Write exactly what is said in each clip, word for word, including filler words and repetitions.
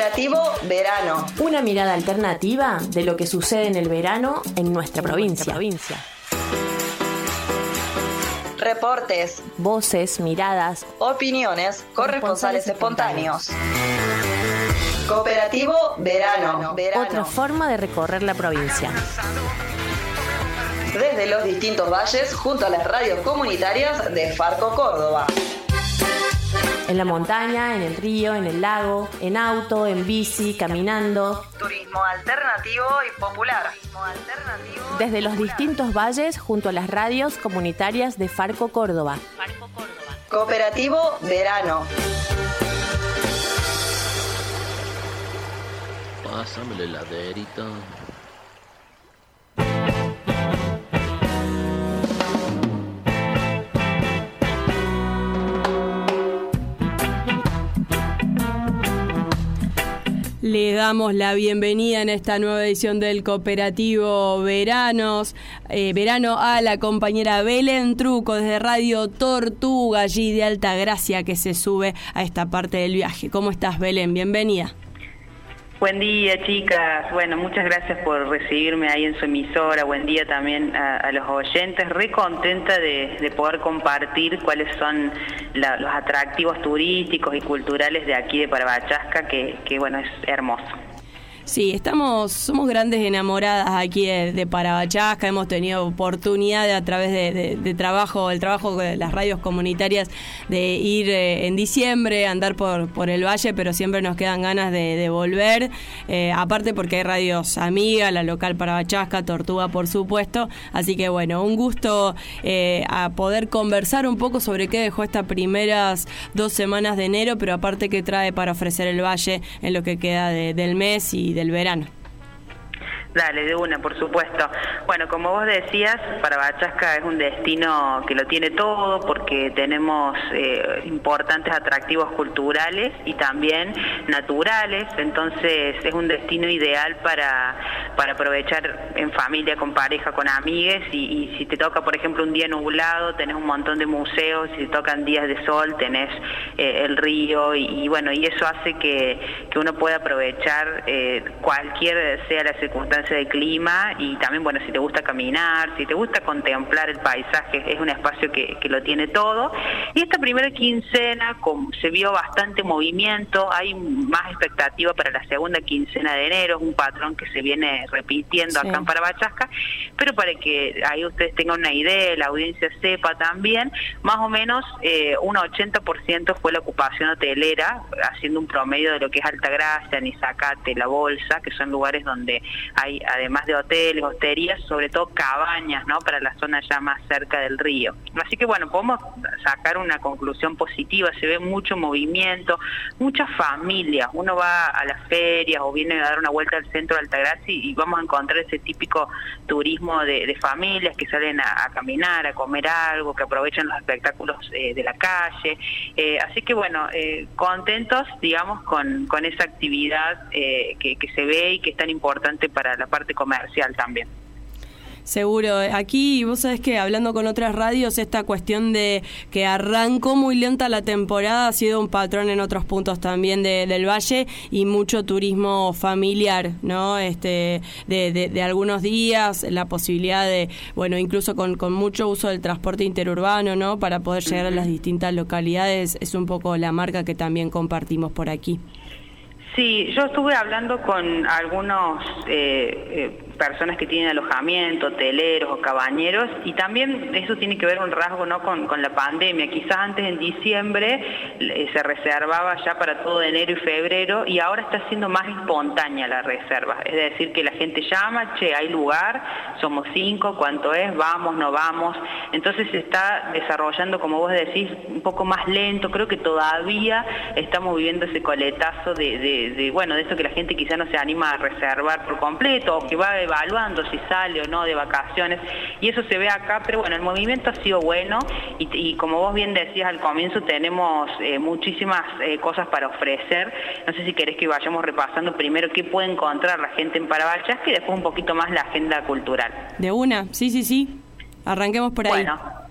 Cooperativo Verano. Una mirada alternativa de lo que sucede en el verano en nuestra provincia. provincia. Reportes, voces, miradas, opiniones, corresponsales espontáneos. Cooperativo Verano. Verano. Otra forma de recorrer la provincia. Desde los distintos valles junto a las radios comunitarias de Farco Córdoba. En la montaña, en el río, en el lago, en auto, en bici, caminando. Turismo alternativo y popular. Turismo alternativo Desde y los popular. distintos valles junto a las radios comunitarias de Farco Córdoba. Farco Córdoba. Cooperativo Verano. Pásame la heladerita. Le damos la bienvenida en esta nueva edición del Cooperativo Veranos, eh, Verano a la compañera Belén Truco desde Radio Tortuga, allí de Altagracia, que se sube a esta parte del viaje. ¿Cómo estás, Belén? Bienvenida. Buen día, chicas. Bueno, muchas gracias por recibirme ahí en su emisora. Buen día también a, a los oyentes. Re contenta de, de poder compartir cuáles son la, los atractivos turísticos y culturales de aquí de Parabachasca, que, que bueno, es hermoso. Sí, estamos, somos grandes enamoradas aquí de, de Parabachasca, hemos tenido oportunidad de, a través de, de, de trabajo, el trabajo de las radios comunitarias, de ir eh, en diciembre, andar por, por el valle, pero siempre nos quedan ganas de, de volver, eh, aparte porque hay radios amigas, la local Parabachasca, Tortuga por supuesto, así que bueno, un gusto eh, a poder conversar un poco sobre qué dejó estas primeras dos semanas de enero, pero aparte qué trae para ofrecer el valle en lo que queda de, del mes y del verano. Dale, de una, por supuesto. Bueno, como vos decías, Parabachasca es un destino que lo tiene todo porque tenemos eh, importantes atractivos culturales y también naturales, entonces es un destino ideal para, para aprovechar en familia, con pareja, con amigues y, y si te toca, por ejemplo, un día nublado, tenés un montón de museos, si te tocan días de sol, tenés eh, el río y, y bueno, y eso hace que, que uno pueda aprovechar eh, cualquier sea la circunstancia de clima y también, bueno, si te gusta caminar, si te gusta contemplar el paisaje, es un espacio que, que lo tiene todo. Y esta primera quincena, como se vio bastante movimiento, hay más expectativa para la segunda quincena de enero, es un patrón que se viene repitiendo sí. acá en Parabachasca, pero para que ahí ustedes tengan una idea, la audiencia sepa también, más o menos eh, un ochenta por ciento fue la ocupación hotelera, haciendo un promedio de lo que es Altagracia, Nizacate, La Bolsa, que son lugares donde hay, además de hoteles, hosterías, sobre todo cabañas, ¿no? Para la zona ya más cerca del río. Así que bueno, podemos sacar una conclusión positiva, se ve mucho movimiento, muchas familias, uno va a las ferias o viene a dar una vuelta al centro de Altagracia y vamos a encontrar ese típico turismo de, de familias que salen a, a caminar, a comer algo, que aprovechan los espectáculos eh, de la calle. Eh, así que bueno, eh, contentos, digamos, con, con esa actividad eh, que, que se ve y que es tan importante para la parte comercial también. Seguro. Aquí, vos sabés que hablando con otras radios, esta cuestión de que arrancó muy lenta la temporada ha sido un patrón en otros puntos también de, del valle y mucho turismo familiar, ¿no? Este, de, de, de algunos días, la posibilidad de, bueno, incluso con, con mucho uso del transporte interurbano, ¿no? Para poder llegar a las distintas localidades, es un poco la marca que también compartimos por aquí. Sí, yo estuve hablando con algunos eh, eh, personas que tienen alojamiento, hoteleros o cabañeros, y también eso tiene que ver un rasgo, ¿no? con, con la pandemia. Quizás antes en diciembre eh, se reservaba ya para todo enero y febrero, y ahora está siendo más espontánea la reserva. Es decir, que la gente llama, che, hay lugar, somos cinco, ¿cuánto es? Vamos, no vamos. Entonces se está desarrollando, como vos decís, un poco más lento. Creo que todavía estamos viviendo ese coletazo de, de, de bueno, de eso que la gente quizá no se anima a reservar por completo, o que va evaluando si sale o no de vacaciones, y eso se ve acá, pero bueno, el movimiento ha sido bueno, y, y como vos bien decías al comienzo, tenemos eh, muchísimas eh, cosas para ofrecer. No sé si querés que vayamos repasando primero qué puede encontrar la gente en Parabachasca y después un poquito más la agenda cultural. De una, sí, sí, sí, arranquemos por ahí. Bueno,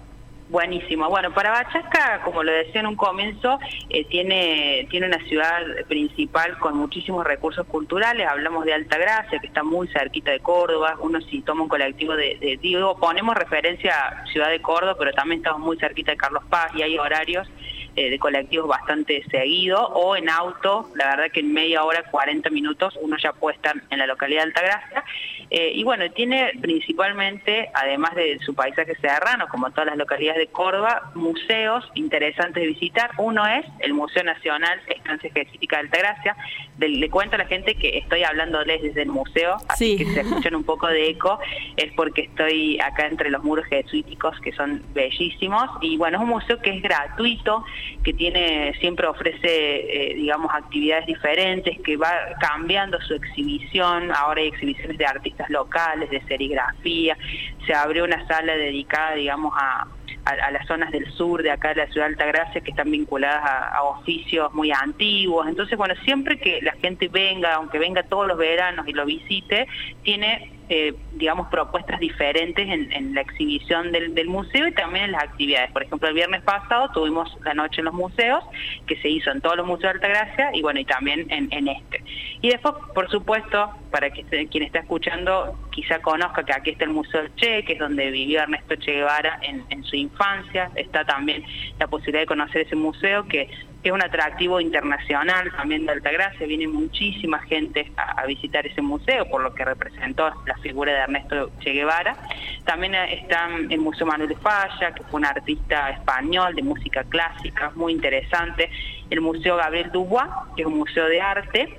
Buenísimo. Bueno, Parabachasca, como lo decía en un comienzo, eh, tiene, tiene una ciudad principal con muchísimos recursos culturales. Hablamos de Altagracia, que está muy cerquita de Córdoba. Uno si toma un colectivo de, de digo, ponemos referencia a Ciudad de Córdoba, pero también estamos muy cerquita de Carlos Paz y hay horarios eh, de colectivos bastante seguidos, o en auto, la verdad que en media hora, cuarenta minutos, uno ya puede estar en la localidad de Altagracia. Eh, y bueno, tiene principalmente, además de su paisaje serrano, como todas las localidades de Córdoba, museos interesantes de visitar. Uno es el Museo Nacional Estancia Jesuítica de Altagracia. De, le cuento a la gente que estoy hablándoles desde el museo, así sí. que si escuchan un poco de eco, es porque estoy acá entre los muros jesuíticos, que son bellísimos. Y bueno, es un museo que es gratuito, que tiene siempre ofrece, eh, digamos, actividades diferentes, que va cambiando su exhibición. Ahora hay exhibiciones de artistas locales, de serigrafía. Se abrió una sala dedicada, digamos, a, a, a las zonas del sur de acá de la ciudad de Altagracia, que están vinculadas a, a oficios muy antiguos. Entonces, bueno, siempre que la gente venga, aunque venga todos los veranos y lo visite, tiene Eh, digamos, propuestas diferentes en, en la exhibición del, del museo y también en las actividades. Por ejemplo, el viernes pasado tuvimos la noche en los museos, que se hizo en todos los museos de Altagracia y bueno, y también en, en este. Y después, por supuesto, para que este, quien está escuchando quizá conozca que aquí está el Museo del Che, que es donde vivió Ernesto Che Guevara en, en su infancia. Está también la posibilidad de conocer ese museo, que que es un atractivo internacional también de Altagracia. Viene muchísima gente a, a visitar ese museo, por lo que representó la figura de Ernesto Che Guevara. También está el Museo Manuel Falla, que fue un artista español de música clásica, muy interesante. El Museo Gabriel Dubois, que es un museo de arte.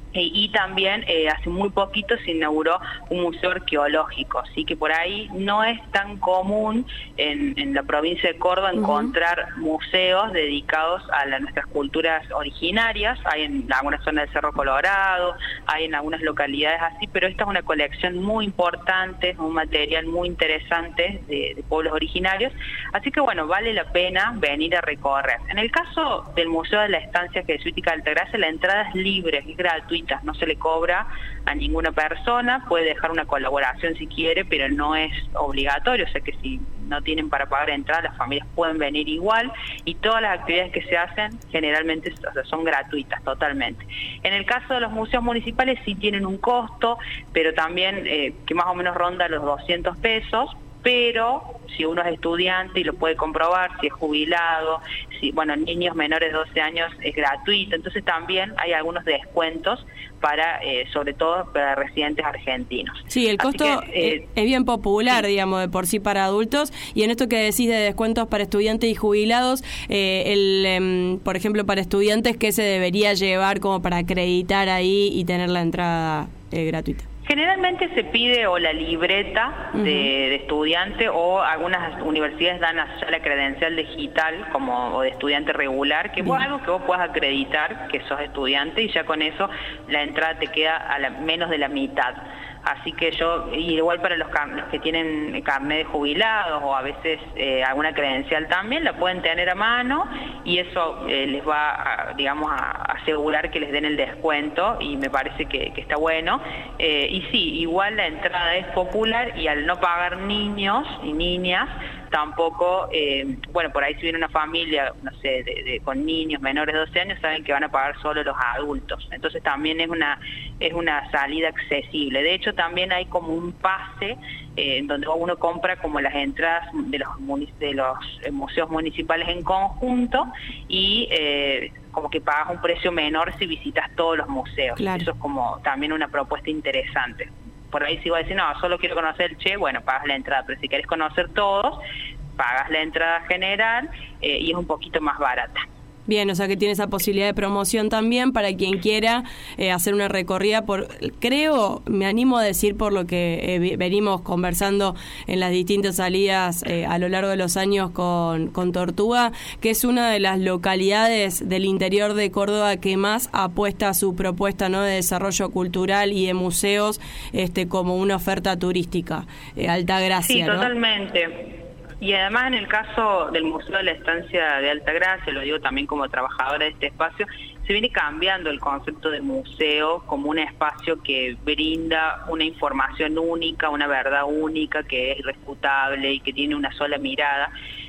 Y también eh, hace muy poquito se inauguró un museo arqueológico, así que por ahí no es tan común en, en la provincia de Córdoba encontrar uh-huh. museos dedicados a la, nuestras culturas originarias. Hay en algunas zonas del Cerro Colorado, hay en algunas localidades así, pero esta es una colección muy importante, un material muy interesante de, de pueblos originarios, así que bueno, vale la pena venir a recorrer. En el caso del Museo de la Estancia Jesuítica de Altagracia, la entrada es libre, es gratuita, no se le cobra a ninguna persona, puede dejar una colaboración si quiere, pero no es obligatorio, o sea que si no tienen para pagar entrada, las familias pueden venir igual, y todas las actividades que se hacen generalmente o sea, son gratuitas totalmente. En el caso de los museos municipales sí tienen un costo, pero también eh, que más o menos ronda los doscientos pesos, pero si uno es estudiante y lo puede comprobar, si es jubilado, si bueno, niños menores de doce años es gratuito, entonces también hay algunos descuentos para, eh, sobre todo para residentes argentinos. Sí, el costo que, eh, es bien popular, sí. digamos, de por sí para adultos, y en esto que decís de descuentos para estudiantes y jubilados, eh, el, eh, por ejemplo, para estudiantes, ¿qué se debería llevar como para acreditar ahí y tener la entrada eh, gratuita? Generalmente se pide o la libreta de, de estudiante, o algunas universidades dan ya la credencial digital como o de estudiante regular, que es algo que vos puedas acreditar que sos estudiante, y ya con eso la entrada te queda a la, menos de la mitad. Así que yo, igual para los, los que tienen carnet de jubilados o a veces eh, alguna credencial también, la pueden tener a mano, y eso eh, les va, a, digamos, a asegurar que les den el descuento, y me parece que, que está bueno. Eh, y sí, igual la entrada es popular, y al no pagar niños y niñas, tampoco, eh, bueno, por ahí si viene una familia, no sé, de, de, con niños menores de doce años, saben que van a pagar solo los adultos. Entonces también es una es una salida accesible. De hecho, también hay como un pase eh, donde uno compra como las entradas de los de los museos municipales en conjunto, y eh, como que pagas un precio menor si visitas todos los museos. Claro. Eso es como también una propuesta interesante. Por ahí si voy a decir, no, solo quiero conocer el Che, bueno, pagas la entrada, pero si querés conocer todos, pagas la entrada general eh, y es un poquito más barata. Bien, o sea que tiene esa posibilidad de promoción también para quien quiera eh, hacer una recorrida por, creo, me animo a decir por lo que eh, venimos conversando en las distintas salidas eh, a lo largo de los años con, con Tortuga, que es una de las localidades del interior de Córdoba que más apuesta a su propuesta, ¿no?, de desarrollo cultural y de museos este como una oferta turística. Eh, Altagracia, sí, ¿no? Totalmente. Y además en el caso del Museo de la Estancia de Altagracia, lo digo también como trabajadora de este espacio, se viene cambiando el concepto de museo como un espacio que brinda una información única, una verdad única que es irrefutable y que tiene una sola mirada.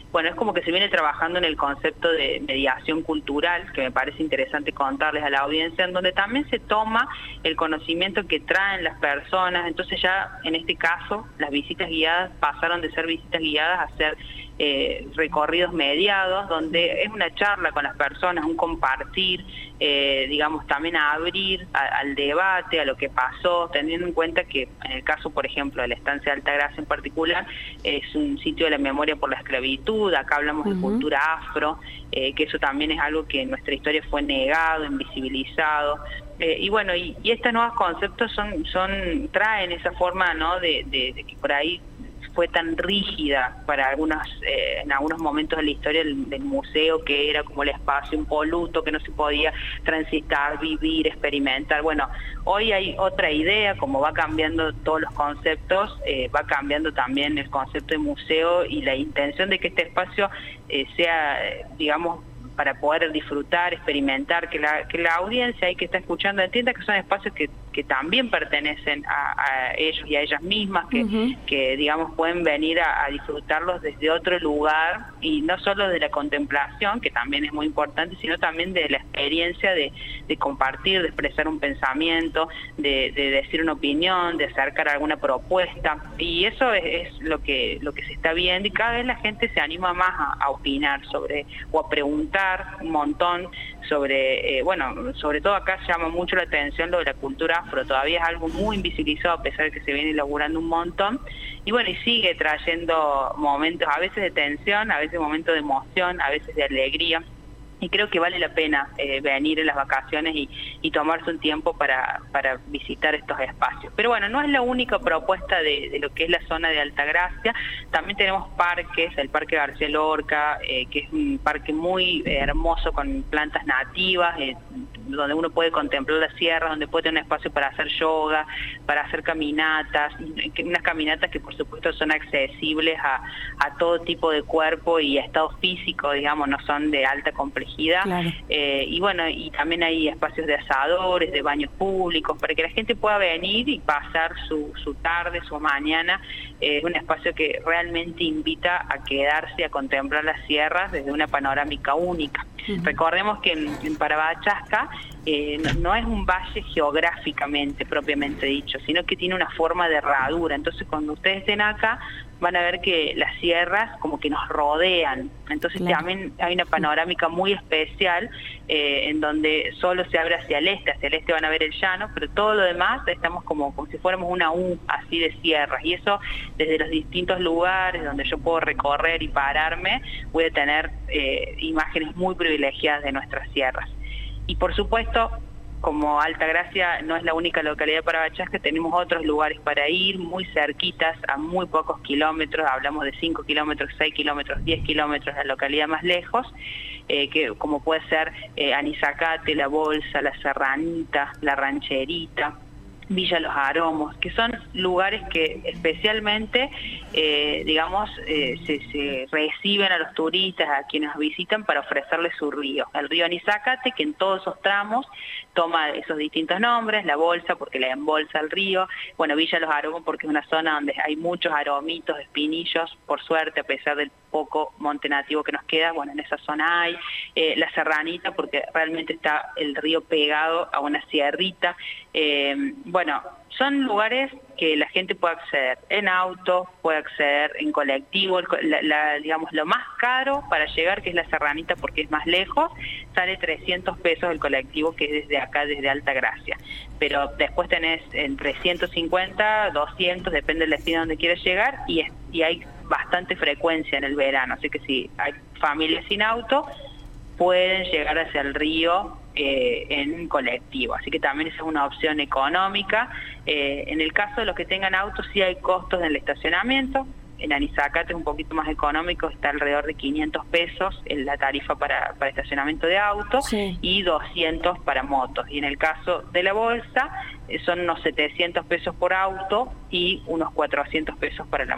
bueno, es como que se viene trabajando en el concepto de mediación cultural, que me parece interesante contarles a la audiencia, en donde también se toma el conocimiento que traen las personas. Entonces ya en este caso las visitas guiadas pasaron de ser visitas guiadas a ser eh, recorridos mediados, donde es una charla con las personas, un compartir, eh, digamos también a abrir a, al debate, a lo que pasó, teniendo en cuenta que en el caso, por ejemplo, de la estancia de Altagracia en particular, es un sitio de la memoria por la esclavitud. Acá hablamos uh-huh. de cultura afro, eh, que eso también es algo que en nuestra historia fue negado, invisibilizado. Eh, y bueno, y, y estos nuevos conceptos son, son traen esa forma, ¿no?, de, de, de que por ahí fue tan rígida para algunos, eh, en algunos momentos de la historia del, del museo, que era como el espacio impoluto, que no se podía transitar, vivir, experimentar. Bueno, hoy hay otra idea, como va cambiando todos los conceptos, eh, va cambiando también el concepto de museo y la intención de que este espacio eh, sea, digamos, para poder disfrutar, experimentar, que la, que la audiencia ahí que está escuchando entienda que son espacios que, que también pertenecen a, a ellos y a ellas mismas, que, uh-huh. que digamos pueden venir a, a disfrutarlos desde otro lugar, y no solo de la contemplación, que también es muy importante, sino también de la experiencia de, de compartir, de expresar un pensamiento, de, de decir una opinión, de acercar alguna propuesta, y eso es, es lo que lo que se está viendo, y cada vez la gente se anima más a, a opinar sobre, o a preguntar un montón sobre, eh, bueno, sobre todo acá llama mucho la atención lo de la cultura afro, todavía es algo muy invisibilizado a pesar de que se viene elaborando un montón, y bueno, y sigue trayendo momentos a veces de tensión, a veces momentos de emoción, a veces de alegría. Y creo que vale la pena eh, venir en las vacaciones y, y tomarse un tiempo para, para visitar estos espacios. Pero bueno, no es la única propuesta de, de lo que es la zona de Altagracia. También tenemos parques, el Parque García Lorca, eh, que es un parque muy eh, hermoso con plantas nativas, eh, donde uno puede contemplar la sierra, donde puede tener un espacio para hacer yoga, para hacer caminatas, unas caminatas que por supuesto son accesibles a, a todo tipo de cuerpo y estado físico, digamos, no son de alta complejidad. Claro. Eh, y bueno, y también hay espacios de asadores, de baños públicos, para que la gente pueda venir y pasar su, su tarde, su mañana. Es eh, un espacio que realmente invita a quedarse a contemplar las sierras desde una panorámica única. Uh-huh. Recordemos que en, en Parabachasca eh, no, no es un valle geográficamente propiamente dicho, sino que tiene una forma de herradura. Entonces cuando ustedes estén acá van a ver que las sierras como que nos rodean. Entonces claro. también hay una panorámica muy especial eh, en donde solo se abre hacia el este, hacia el este van a ver el llano, pero todo lo demás estamos como, como si fuéramos una U así de sierras, y eso desde los distintos lugares donde yo puedo recorrer y pararme, voy a tener eh, imágenes muy privilegiadas de nuestras sierras. Y por supuesto, como Altagracia no es la única localidad de Parabachasca, tenemos otros lugares para ir, muy cerquitas, a muy pocos kilómetros, hablamos de cinco kilómetros, seis kilómetros, diez kilómetros, la localidad más lejos, eh, que como puede ser eh, Anizacate, La Bolsa, La Serranita, La Rancherita, Villa Los Aromos, que son lugares que especialmente, eh, digamos, eh, se, se reciben a los turistas, a quienes nos visitan, para ofrecerles su río. El río Anizacate, que en todos esos tramos toma esos distintos nombres, La Bolsa porque le embolsa el río, bueno, Villa Los Aromos porque es una zona donde hay muchos aromitos, espinillos, por suerte, a pesar del poco monte nativo que nos queda, bueno, en esa zona hay, eh, La Serranita porque realmente está el río pegado a una sierrita, eh, bueno, son lugares que la gente puede acceder en auto, puede acceder en colectivo, la, la, digamos lo más caro para llegar, que es La Serranita porque es más lejos, sale trescientos pesos el colectivo, que es desde acá, desde Altagracia, pero después tenés entre ciento cincuenta, doscientos, depende del destino donde quieras llegar, y, es, y hay bastante frecuencia en el verano, así que si hay familias sin auto, pueden llegar hacia el río eh, en colectivo, así que también esa es una opción económica. Eh, en el caso de los que tengan autos, sí hay costos en el estacionamiento. En Anizacate es un poquito más económico, está alrededor de quinientos pesos en la tarifa para, para estacionamiento de autos, sí, y doscientos para motos. Y en el caso de La Bolsa eh, son unos setecientos pesos por auto y unos cuatrocientos pesos para la moto.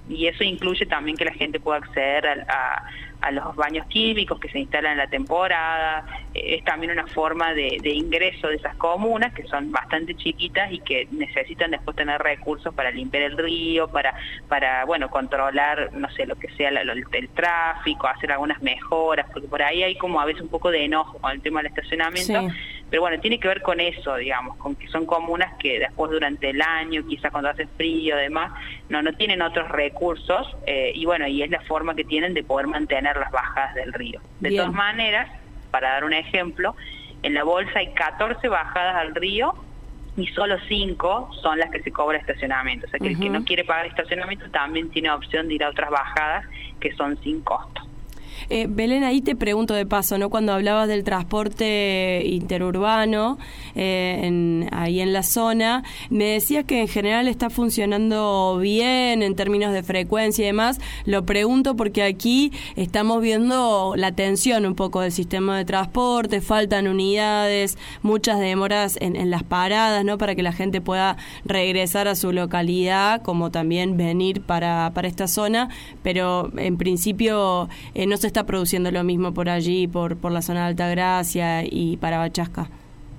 y eso incluye también que la gente pueda acceder a, a, a los baños químicos que se instalan en la temporada. Es también una forma de, de ingreso de esas comunas que son bastante chiquitas y que necesitan después tener recursos para limpiar el río, para, para bueno, controlar, no sé, lo que sea el, el tráfico, hacer algunas mejoras, porque por ahí hay como a veces un poco de enojo con el tema del estacionamiento, sí. Pero bueno, tiene que ver con eso, digamos, con que son comunas que después durante el año, quizás cuando hace frío, además, no, no tienen otros recursos, eh, y bueno, y es la forma que tienen de poder mantener las bajadas del río. De Bien. Todas maneras, para dar un ejemplo, en la bolsa hay catorce bajadas al río y solo cinco son las que se cobra estacionamiento. O sea que uh-huh. el que no quiere pagar estacionamiento también tiene opción de ir a otras bajadas que son sin costo. Eh, Belén, ahí te pregunto de paso, ¿no? Cuando hablabas del transporte interurbano eh, en, ahí en la zona, me decías que en general está funcionando bien en términos de frecuencia y demás. Lo pregunto porque aquí estamos viendo la tensión un poco del sistema de transporte, faltan unidades, muchas demoras en, en las paradas, ¿no? Para que la gente pueda regresar a su localidad, como también venir para, para esta zona, pero en principio eh, no se está produciendo lo mismo por allí, por por la zona de Altagracia y Parabachasca.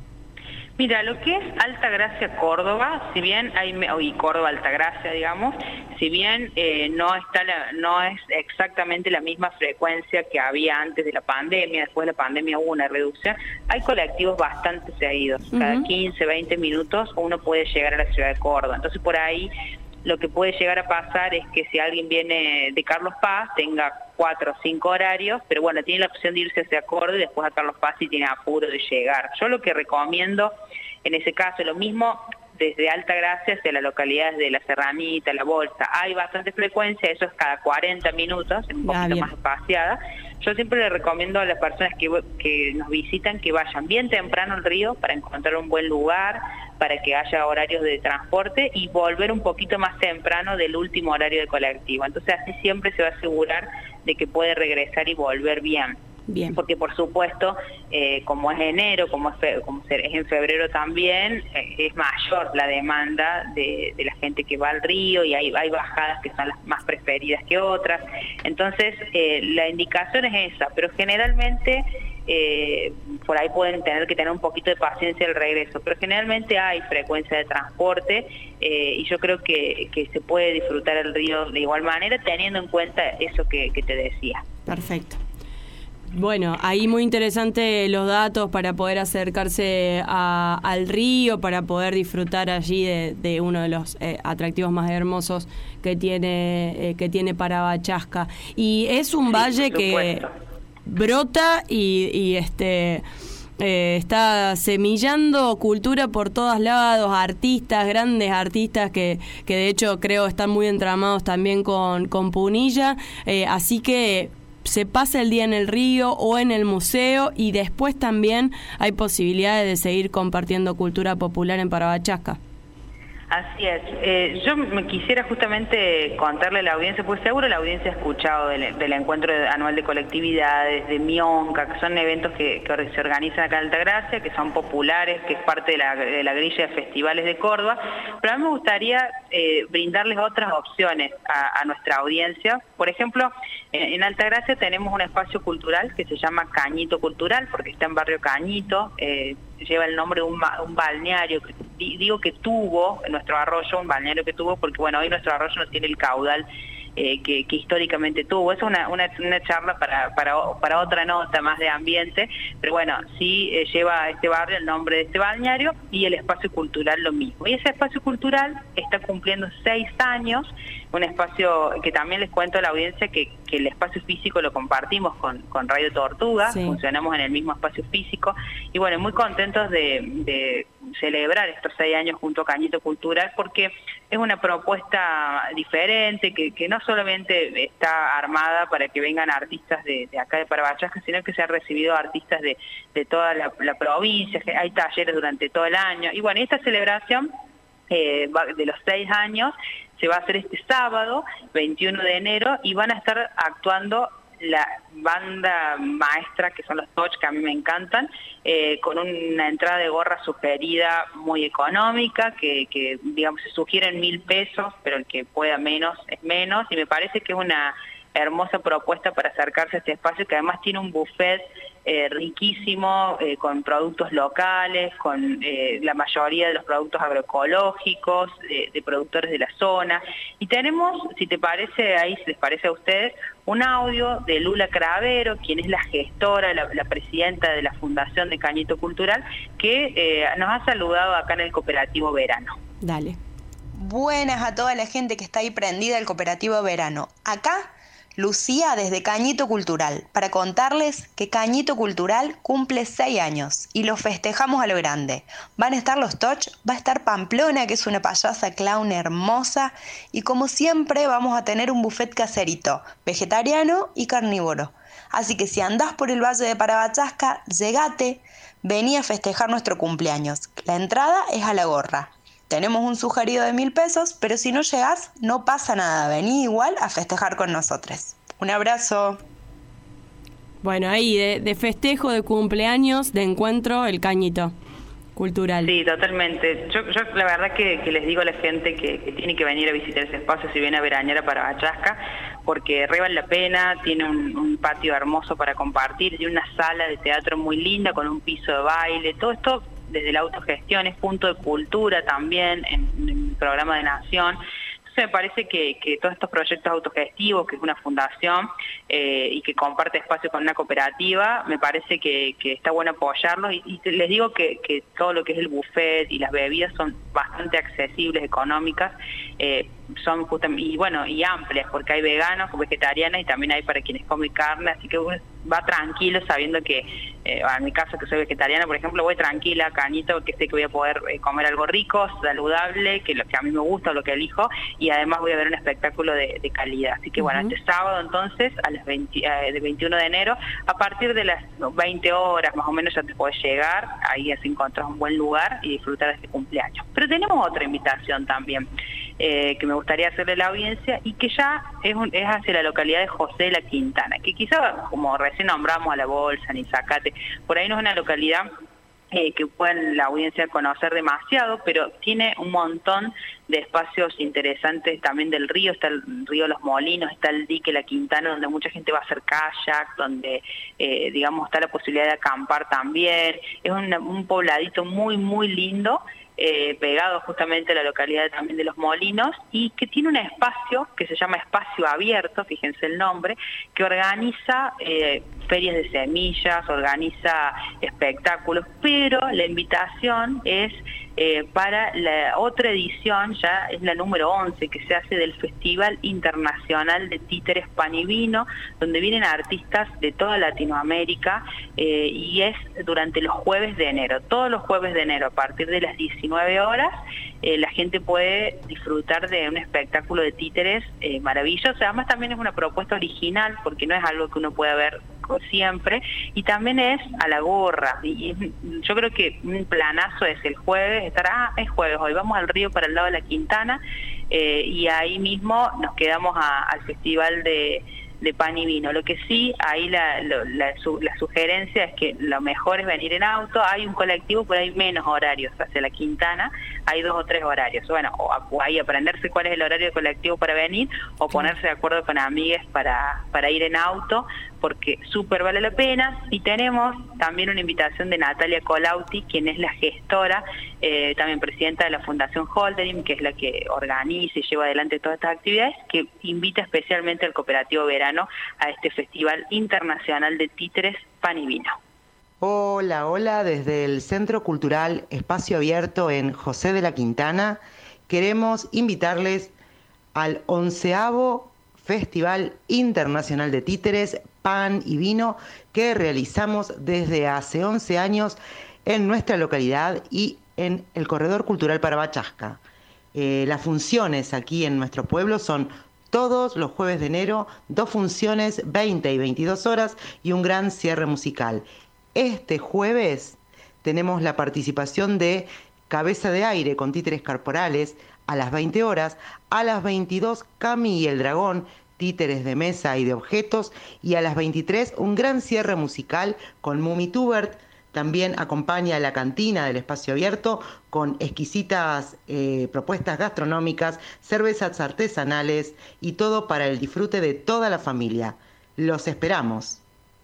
Mira, lo que es Altagracia Córdoba, si bien hay y Córdoba Altagracia, digamos, si bien eh, no está la, no es exactamente la misma frecuencia que había antes de la pandemia, después de la pandemia hubo una reducción, hay colectivos bastante seguidos, uh-huh. cada quince, veinte minutos uno puede llegar a la ciudad de Córdoba, entonces por ahí lo que puede llegar a pasar es que si alguien viene de Carlos Paz tenga cuatro o cinco horarios, pero bueno, tiene la opción de irse hacia Córdoba y después a Carlos Paz si tiene apuro de llegar. Yo lo que recomiendo en ese caso, lo mismo desde Altagracia hacia las localidades de La Serranita, La Bolsa, hay bastante frecuencia, eso es cada cuarenta minutos, un poquito ah, más espaciada. Yo siempre le recomiendo a las personas que, que nos visitan que vayan bien temprano al río para encontrar un buen lugar, para que haya horarios de transporte y volver un poquito más temprano del último horario de colectivo. Entonces así siempre se va a asegurar de que puede regresar y volver bien. Bien. Porque por supuesto, eh, como es enero, como es, fe, como es en febrero también, eh, es mayor la demanda de, de la gente que va al río y hay, hay bajadas que son las más preferidas que otras. Entonces, eh, la indicación es esa, pero generalmente eh, por ahí pueden tener que tener un poquito de paciencia al regreso, pero generalmente hay frecuencia de transporte eh, y yo creo que, que se puede disfrutar el río de igual manera teniendo en cuenta eso que, que te decía. Perfecto. Bueno, ahí muy interesante los datos para poder acercarse a, al río, para poder disfrutar allí de, de uno de los eh, atractivos más hermosos que tiene eh, que tiene Parabachasca. Y es un sí, valle que brota y, y este eh, está semillando cultura por todos lados, artistas, grandes artistas que, que de hecho creo están muy entramados también con, con Punilla, eh, así que se pasa el día en el río o en el museo y después también hay posibilidades de seguir compartiendo cultura popular en Parabachasca. Así es. Eh, yo me quisiera justamente contarle a la audiencia, pues seguro la audiencia ha escuchado del, del encuentro anual de colectividades, de Mionca, que son eventos que, que se organizan acá en Altagracia, que son populares, que es parte de la, de la grilla de festivales de Córdoba, pero a mí me gustaría eh, brindarles otras opciones a, a nuestra audiencia. Por ejemplo, en, en Altagracia tenemos un espacio cultural que se llama Cañito Cultural, porque está en Barrio Cañito, eh, lleva el nombre de un, un balneario, digo que tuvo, nuestro arroyo, un balneario que tuvo, porque bueno, hoy nuestro arroyo no tiene el caudal eh, que, que históricamente tuvo. Es una, una, una charla para, para, para otra nota más de ambiente, pero bueno, sí eh, lleva a este barrio el nombre de este balneario y el espacio cultural lo mismo. Y ese espacio cultural está cumpliendo seis años, un espacio que también les cuento a la audiencia que, que el espacio físico lo compartimos con, con Radio Tortuga, sí. Funcionamos en el mismo espacio físico y bueno, muy contentos de, de celebrar estos seis años junto a Cañito Cultural porque es una propuesta diferente que, que no solamente está armada para que vengan artistas de, de acá de Parabachasca, sino que se han recibido artistas de, de toda la, la provincia, que hay talleres durante todo el año y bueno, esta celebración eh, de los seis años se va a hacer este sábado, veintiuno de enero, y van a estar actuando la banda maestra, que son los Toch, que a mí me encantan, eh, con una entrada de gorra sugerida muy económica, que, que digamos se sugieren mil pesos, pero el que pueda menos es menos, y me parece que es una hermosa propuesta para acercarse a este espacio, que además tiene un buffet eh, riquísimo, eh, con productos locales, con eh, la mayoría de los productos agroecológicos, de, de productores de la zona. Y tenemos, si te parece, ahí si les parece a ustedes, un audio de Lula Cravero, quien es la gestora, la, la presidenta de la Fundación de Cañito Cultural, que eh, nos ha saludado acá en el Cooperativo Verano. Dale. Buenas a toda la gente que está ahí prendida al Cooperativo Verano. Acá Lucía desde Cañito Cultural, para contarles que Cañito Cultural cumple seis años y lo festejamos a lo grande. Van a estar los Toch, va a estar Pamplona, que es una payasa clown hermosa, y como siempre vamos a tener un buffet caserito, vegetariano y carnívoro. Así que si andás por el Valle de Parabachasca, llegate, vení a festejar nuestro cumpleaños. La entrada es a la gorra. Tenemos un sugerido de mil pesos, pero si no llegás, no pasa nada. Vení igual a festejar con nosotros. Un abrazo. Bueno, ahí de, de festejo, de cumpleaños, de encuentro, el Cañito Cultural. Sí, totalmente. Yo, yo la verdad que, que les digo a la gente que, que tiene que venir a visitar ese espacio si viene a veranear a Parabachasca, porque re vale la pena, tiene un, un patio hermoso para compartir, tiene una sala de teatro muy linda con un piso de baile, todo esto desde la autogestión, es punto de cultura también en, en el programa de Nación. Entonces me parece que, que todos estos proyectos autogestivos, que es una fundación eh, y que comparte espacio con una cooperativa, me parece que, que está bueno apoyarlos, y, y les digo que, que todo lo que es el buffet y las bebidas son bastante accesibles, económicas, eh, son justamente, y bueno, y amplias, porque hay veganos, vegetarianas, y también hay para quienes comen carne, así que uno va tranquilo sabiendo que, eh, en mi caso que soy vegetariana, por ejemplo, voy tranquila a Cañito, que sé que voy a poder eh, comer algo rico, saludable, que lo que a mí me gusta o lo que elijo, y además voy a ver un espectáculo de, de calidad. Así que bueno, uh-huh. Este sábado entonces, a las veinte, eh, de veintiuno de enero, a partir de las veinte horas más o menos ya te podés llegar, ahí así encontrás un buen lugar y disfrutar de este cumpleaños. Pero tenemos otra invitación también, eh, que me gustaría hacerle a la audiencia, y que ya es, un, es hacia la localidad de José de la Quintana, que quizá, como recién nombramos a La Bolsa, Nizacate, por ahí no es una localidad eh, que puedan la audiencia conocer demasiado, pero tiene un montón de espacios interesantes también del río. Está el río Los Molinos, está el dique La Quintana, donde mucha gente va a hacer kayak, donde eh, digamos está la posibilidad de acampar también. Es una, un pobladito muy muy lindo, Eh, pegado justamente a la localidad también de Los Molinos, y que tiene un espacio que se llama Espacio Abierto, fíjense el nombre, que organiza eh, ferias de semillas, organiza espectáculos, pero la invitación es eh, para la otra edición, ya es la número once, que se hace del Festival Internacional de Títeres Pan y Vino, donde vienen artistas de toda Latinoamérica, eh, y es durante los jueves de enero, todos los jueves de enero, a partir de las diecinueve horas, eh, la gente puede disfrutar de un espectáculo de títeres eh, maravilloso. Además también es una propuesta original, porque no es algo que uno pueda ver siempre, y también es a la gorra, y yo creo que un planazo es el jueves, estará, ah, es jueves, hoy vamos al río para el lado de la Quintana, eh, y ahí mismo nos quedamos a, al festival de de pan y vino. Lo que sí, ahí la, la, la, su, la sugerencia es que lo mejor es venir en auto. Hay un colectivo, pero hay menos horarios hacia la Quintana, hay dos o tres horarios. Bueno, o, o ahí aprenderse cuál es el horario del colectivo para venir, o ponerse de acuerdo con amigas para, para ir en auto, porque súper vale la pena. Y tenemos también una invitación de Natalia Colauti, quien es la gestora, eh, también presidenta de la Fundación Holderim, que es la que organiza y lleva adelante todas estas actividades, que invita especialmente al Cooperativo Verano a este Festival Internacional de Títeres Pan y Vino. Hola, hola, desde el Centro Cultural Espacio Abierto en José de la Quintana queremos invitarles al onceavo Festival Internacional de Títeres Pan y Vino que realizamos desde hace once años en nuestra localidad y en el Corredor Cultural Parabachasca. Eh, las funciones aquí en nuestro pueblo son todos los jueves de enero, dos funciones, veinte y veintidós horas, y un gran cierre musical. Este jueves tenemos la participación de Cabeza de Aire con títeres corporales a las veinte horas, a las veintidós Cami y el Dragón, títeres de mesa y de objetos, y a las veintitrés un gran cierre musical con Mumitubert. También acompaña la cantina del espacio abierto con exquisitas eh, propuestas gastronómicas, cervezas artesanales y todo para el disfrute de toda la familia. Los esperamos.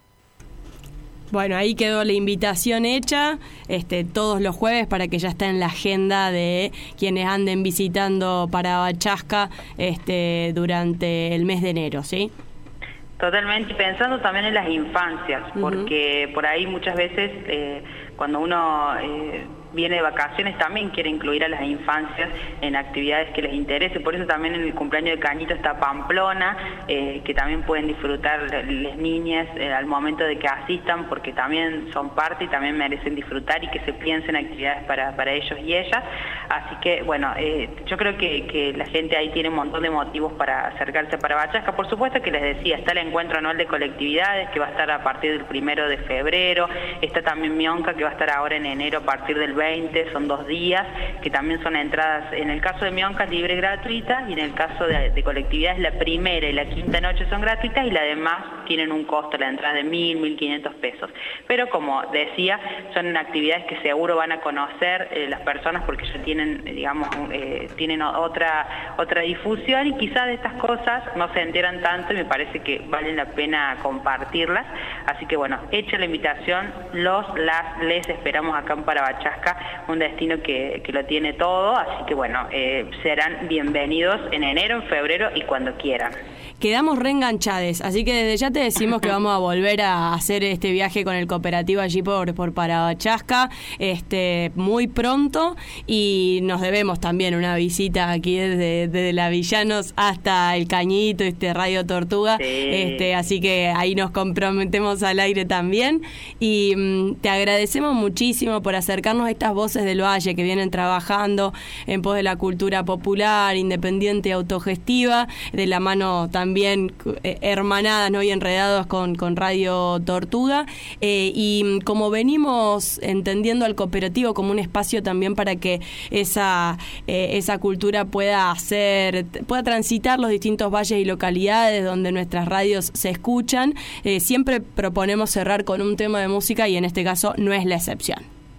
Bueno, ahí quedó la invitación hecha, este, todos los jueves para que ya esté en la agenda de quienes anden visitando Parabachasca este, durante el mes de enero, ¿sí? Totalmente, pensando también en las infancias, porque uh-huh. por ahí muchas veces eh, cuando uno eh, viene de vacaciones también quiere incluir a las infancias en actividades que les interese, por eso también en el cumpleaños de Cañito está Pamplona, eh, que también pueden disfrutar las niñas eh, al momento de que asistan, porque también son parte y también merecen disfrutar y que se piensen actividades para, para ellos y ellas, así que bueno, eh, yo creo que, que la gente ahí tiene un montón de motivos para acercarse a Parabachasca. Por supuesto que les decía, está el encuentro anual de colectividades que va a estar a partir del primero de febrero, está también Mionca que va a estar ahora en enero a partir del veinte, son dos días, que también son entradas, en el caso de Mionca libre y gratuita, y en el caso de, de colectividades la primera y la quinta noche son gratuitas y las demás tienen un costo, la entrada de mil, mil quinientos pesos. Pero como decía, son actividades que seguro van a conocer eh, las personas porque ya tienen, digamos, eh, tienen otra, otra difusión y quizás de estas cosas no se enteran tanto y me parece que vale la pena compartirlas. Así que bueno, hecha la invitación, los, las, les esperamos acá en Parabachasca, un destino que, que lo tiene todo, así que bueno, eh, serán bienvenidos en enero, en febrero y cuando quieran. Quedamos reenganchades, así que desde ya te decimos que vamos a volver a hacer este viaje con el cooperativo allí por, por Parabachasca este, muy pronto, y nos debemos también una visita aquí desde, desde la Villanos hasta el Cañito, este Radio Tortuga, sí. este, así que ahí nos comprometemos al aire también, y mm, te agradecemos muchísimo por acercarnos a estas voces del Valle que vienen trabajando en pos de la cultura popular, independiente y autogestiva, de la mano también también eh, hermanadas, ¿no? y enredados con, con Radio Tortuga, eh, y como venimos entendiendo al cooperativo como un espacio también para que esa eh, esa cultura pueda hacer, pueda transitar los distintos valles y localidades donde nuestras radios se escuchan, eh, siempre proponemos cerrar con un tema de música y en este caso no es la excepción.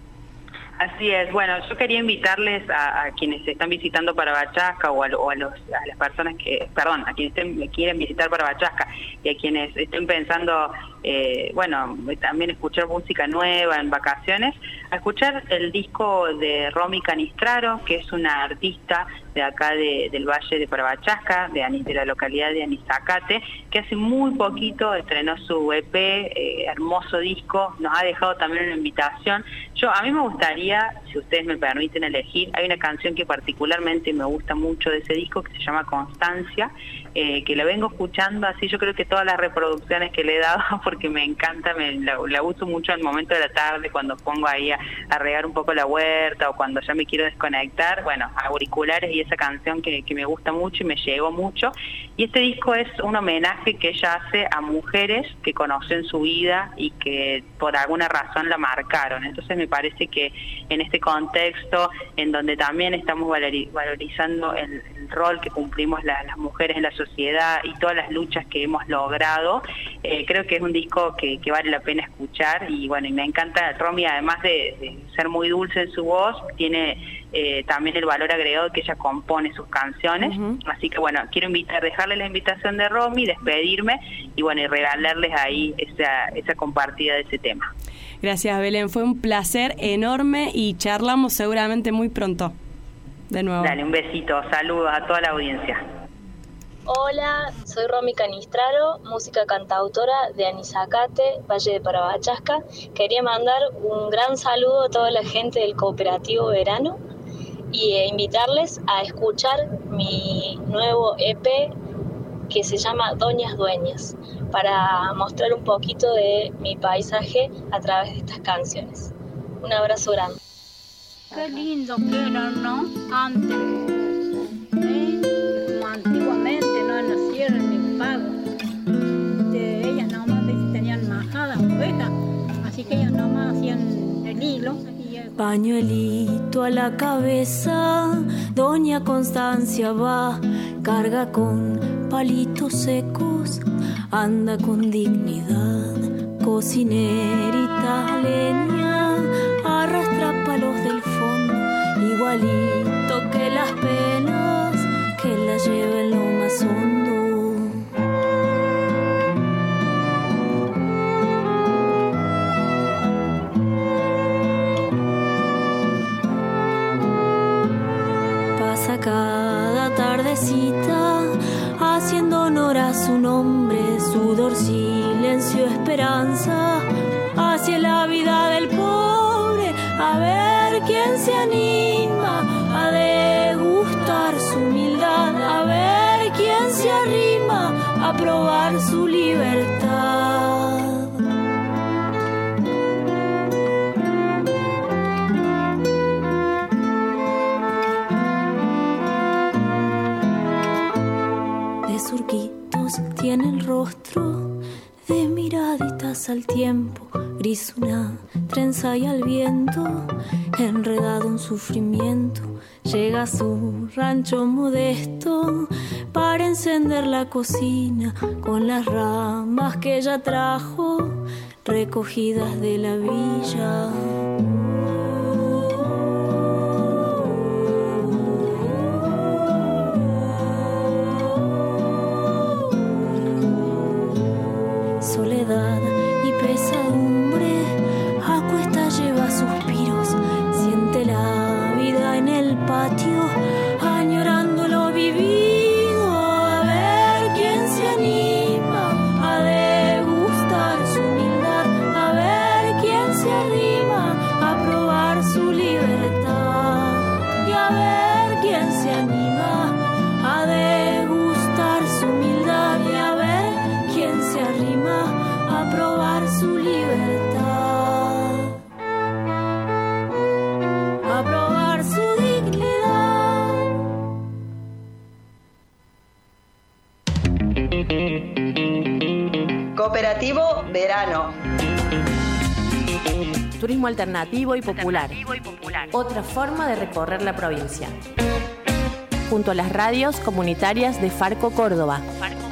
Así es, bueno, yo quería invitarles a, a quienes están visitando Parabachasca o, a, o a, los, a las personas que, perdón, a quienes estén, quieren visitar Parabachasca y a quienes estén pensando, eh, bueno, también escuchar música nueva en vacaciones, a escuchar el disco de Romy Canistraro, que es una artista de acá de, del Valle de Parabachasca, de, de la localidad de Anizacate, que hace muy poquito estrenó su E P, eh, hermoso disco, nos ha dejado también una invitación. Yo, a mí me gustaría, si ustedes me permiten elegir, hay una canción que particularmente me gusta mucho de ese disco que se llama Constancia, eh, que la vengo escuchando así, yo creo que todas las reproducciones que le he dado, porque me encanta, me, la, la uso mucho al momento de la tarde, cuando pongo ahí a, a regar un poco la huerta o cuando ya me quiero desconectar, bueno, auriculares y esa canción que, que me gusta mucho y me llegó mucho. Y este disco es un homenaje que ella hace a mujeres que conocen su vida y que por alguna razón la marcaron. Entonces me parece que en este contexto, en donde también estamos valorizando el, el rol que cumplimos la, las mujeres en la sociedad y todas las luchas que hemos logrado, eh, creo que es un disco que, que vale la pena escuchar. Y bueno, y me encanta, Romy, además de, de ser muy dulce en su voz, tiene eh, también el valor agregado que ella compone sus canciones. Uh-huh. Así que bueno, quiero invitar, dejarle la invitación de Romy, despedirme y bueno, y regalarles ahí esa, esa compartida de ese tema. Gracias, Belén, fue un placer enorme y charlamos seguramente muy pronto. De nuevo. Dale, un besito, saludos a toda la audiencia. Hola, soy Romy Canistraro, música cantautora de Anizacate, Valle de Parabachasca. Quería mandar un gran saludo a toda la gente del Cooperativo Verano y eh, invitarles a escuchar mi nuevo E P que se llama Doñas Dueñas, para mostrar un poquito de mi paisaje a través de estas canciones. Un abrazo grande. Qué lindo que era, ¿no? Antes, ¿eh? Como antiguamente no nacieron ni pagos. De ellas nomás tenían majadas, ovejas, así que ellas nomás hacían el hilo. Pañuelito a la cabeza, doña Constancia va, carga con palitos secos, anda con dignidad, cocinerita leña, arrastra palos del fondo, igualito que las penas, que la lleven lo más hondo. Pasa cada tardecita haciendo honor a su nombre, sudor, silencio, esperanza, hacia la vida del pobre, a ver quién se anima a degustar su humildad, a ver quién se arrima a probar su libertad. De surquitos tiene el rostro, de miraditas al tiempo, gris una trenza y al viento, enredado en sufrimiento, llega a su rancho modesto para encender la cocina con las ramas que ella trajo, recogidas de la villa. Soledad y pesadumbre, a cuesta lleva suspiros, siente la vida en el patio, añorando lo vivido, a ver quién se anima a degustar su humildad, a ver quién se arrima a probar su libertad, y a ver quién se anima a degustar su humildad, y a ver quién se arrima a probar su libertad, a probar su dignidad. Cooperativo Verano. Turismo alternativo y popular. Otra forma de recorrer la provincia. Junto a las radios comunitarias de Farco Córdoba.